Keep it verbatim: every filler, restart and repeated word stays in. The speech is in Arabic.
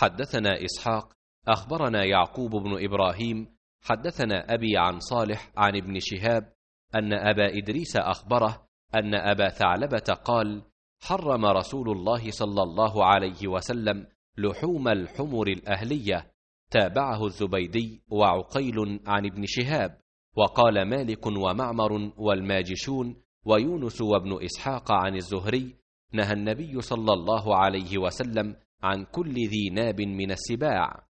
حدثنا إسحاق أخبرنا يعقوب بن إبراهيم حدثنا أبي عن صالح عن ابن شهاب أن أبا إدريس أخبره أن أبا ثعلبة قال: حرم رسول الله صلى الله عليه وسلم لحوم الحمر الأهلية. تابعه الزبيدي وعقيل عن ابن شهاب، وقال مالك ومعمر والماجشون ويونس وابن إسحاق عن الزهري: نهى النبي صلى الله عليه وسلم عن كل ذي ناب من السباع.